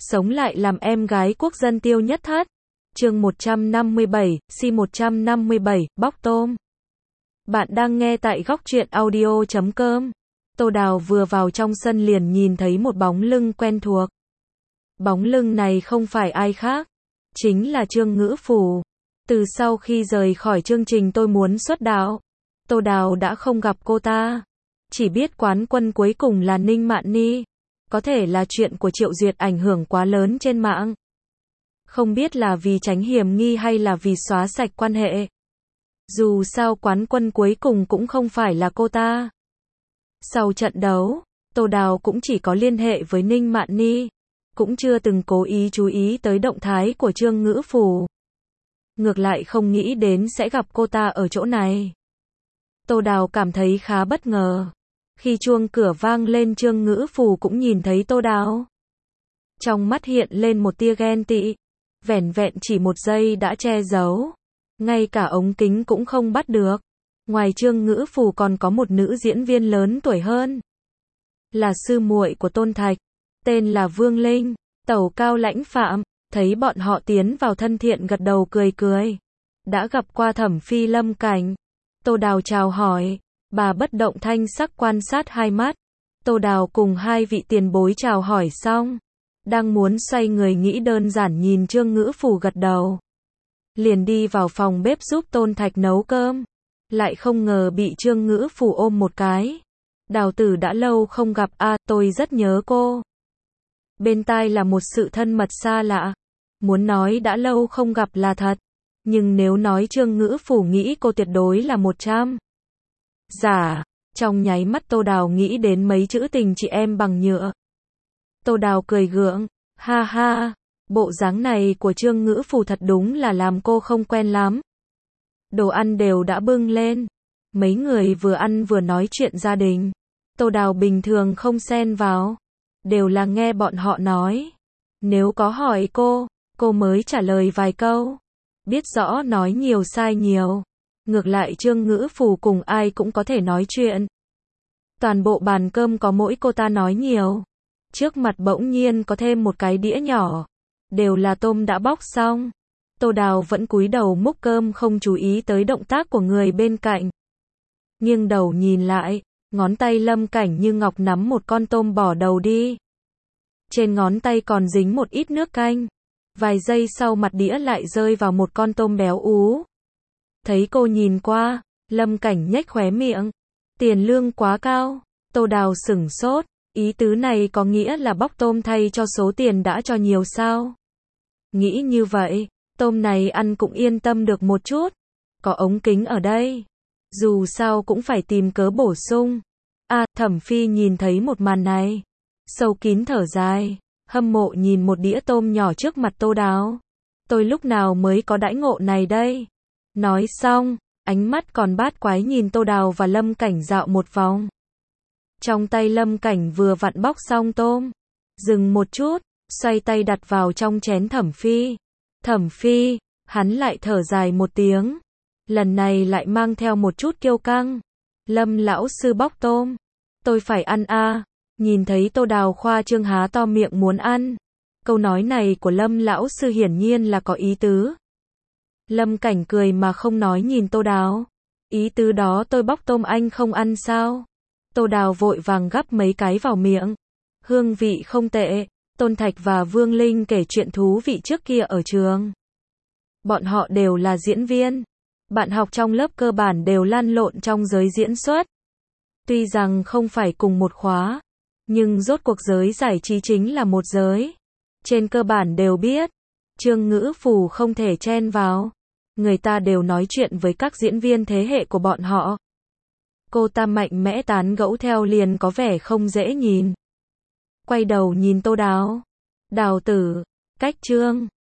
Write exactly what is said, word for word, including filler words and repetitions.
sống lại làm em gái quốc dân Tiêu Nhất Thất. Chương một trăm năm mươi bảy, si một trăm năm mươi bảy, bóc tôm. Bạn đang nghe tại góc truyện audio chấm com. Tô Đào vừa vào trong sân liền nhìn thấy một bóng lưng quen thuộc. Bóng lưng này không phải ai khác, chính là Trương Ngữ Phù. Từ sau khi rời khỏi chương trình Tôi Muốn Xuất Đạo, Tô Đào đã không gặp cô ta. Chỉ biết quán quân cuối cùng là Ninh Mạn Ni. Có thể là chuyện của Triệu Duyệt ảnh hưởng quá lớn trên mạng. Không biết là vì tránh hiểm nghi hay là vì xóa sạch quan hệ. Dù sao quán quân cuối cùng cũng không phải là cô ta. Sau trận đấu, Tô Đào cũng chỉ có liên hệ với Ninh Mạn Ni, cũng chưa từng cố ý chú ý tới động thái của Trương Ngữ Phù. Ngược lại không nghĩ đến sẽ gặp cô ta ở chỗ này. Tô Đào cảm thấy khá bất ngờ. Khi chuông cửa vang lên, Trương Ngữ Phù cũng nhìn thấy Tô Đào. Trong mắt hiện lên một tia ghen tị. Vẻn vẹn chỉ một giây đã che giấu. Ngay cả ống kính cũng không bắt được. Ngoài Trương Ngữ Phù còn có một nữ diễn viên lớn tuổi hơn. Là sư muội của Tôn Thạch. Tên là Vương Linh. Tẩu Cao Lãnh Phạm. Thấy bọn họ tiến vào thân thiện gật đầu cười cười. Đã gặp qua Thẩm Phi Lâm Cảnh. Tô Đào chào hỏi. Bà bất động thanh sắc quan sát hai mắt. Tô Đào cùng hai vị tiền bối chào hỏi xong. Đang muốn xoay người nghĩ đơn giản nhìn Trương Ngữ Phù gật đầu. Liền đi vào phòng bếp giúp Tôn Thạch nấu cơm. Lại không ngờ bị Trương Ngữ Phù ôm một cái. Đào tử đã lâu không gặp a, à, tôi rất nhớ cô. Bên tai là một sự thân mật xa lạ. Muốn nói đã lâu không gặp là thật. Nhưng nếu nói Trương Ngữ Phù nghĩ cô tuyệt đối là một trăm. Giả, trong nháy mắt Tô Đào nghĩ đến mấy chữ tình chị em bằng nhựa. Tô Đào cười gượng, ha ha, bộ dáng này của Trương Ngữ Phù thật đúng là làm cô không quen lắm. Đồ ăn đều đã bưng lên. Mấy người vừa ăn vừa nói chuyện gia đình. Tô Đào bình thường không xen vào. Đều là nghe bọn họ nói. Nếu có hỏi cô, cô mới trả lời vài câu. Biết rõ nói nhiều sai nhiều. Ngược lại Trương Ngữ Phù cùng ai cũng có thể nói chuyện. Toàn bộ bàn cơm có mỗi cô ta nói nhiều. Trước mặt bỗng nhiên có thêm một cái đĩa nhỏ. Đều là tôm đã bóc xong. Tô Đào vẫn cúi đầu múc cơm không chú ý tới động tác của người bên cạnh. Nghiêng đầu nhìn lại, ngón tay Lâm Cảnh như ngọc nắm một con tôm bỏ đầu đi. Trên ngón tay còn dính một ít nước canh. Vài giây sau mặt đĩa lại rơi vào một con tôm béo ú. Thấy cô nhìn qua, Lâm Cảnh nhếch khóe miệng. Tiền lương quá cao. Tô Đào sửng sốt. Ý tứ này có nghĩa là bóc tôm thay cho số tiền đã cho nhiều sao? Nghĩ như vậy, tôm này ăn cũng yên tâm được một chút. Có ống kính ở đây. Dù sao cũng phải tìm cớ bổ sung. À, Thẩm Phi nhìn thấy một màn này. Sâu kín thở dài. Hâm mộ nhìn một đĩa tôm nhỏ trước mặt Tô Đào. Tôi lúc nào mới có đãi ngộ này đây? Nói xong, ánh mắt còn bát quái nhìn Tô Đào và Lâm Cảnh dạo một vòng. Trong tay Lâm Cảnh vừa vặn bóc xong tôm. Dừng một chút, xoay tay đặt vào trong chén Thẩm Phi. Thẩm Phi, hắn lại thở dài một tiếng. Lần này lại mang theo một chút kiêu căng. Lâm lão sư bóc tôm. Tôi phải ăn a. À. Nhìn thấy Tô Đào khoa trương há to miệng muốn ăn. Câu nói này của Lâm lão sư hiển nhiên là có ý tứ. Lâm Cảnh cười mà không nói nhìn Tô Đào. Ý tứ đó tôi bóc tôm anh không ăn sao? Tô Đào vội vàng gắp mấy cái vào miệng. Hương vị không tệ. Tôn Thạch và Vương Linh kể chuyện thú vị trước kia ở trường. Bọn họ đều là diễn viên. Bạn học trong lớp cơ bản đều lăn lộn trong giới diễn xuất. Tuy rằng không phải cùng một khóa, nhưng rốt cuộc giới giải trí chính là một giới. Trên cơ bản đều biết. Trương Ngữ Phù không thể chen vào. Người ta đều nói chuyện với các diễn viên thế hệ của bọn họ. Cô ta mạnh mẽ tán gẫu theo liền có vẻ không dễ nhìn. Quay đầu nhìn Tô Đào. Đào tử, cách Trương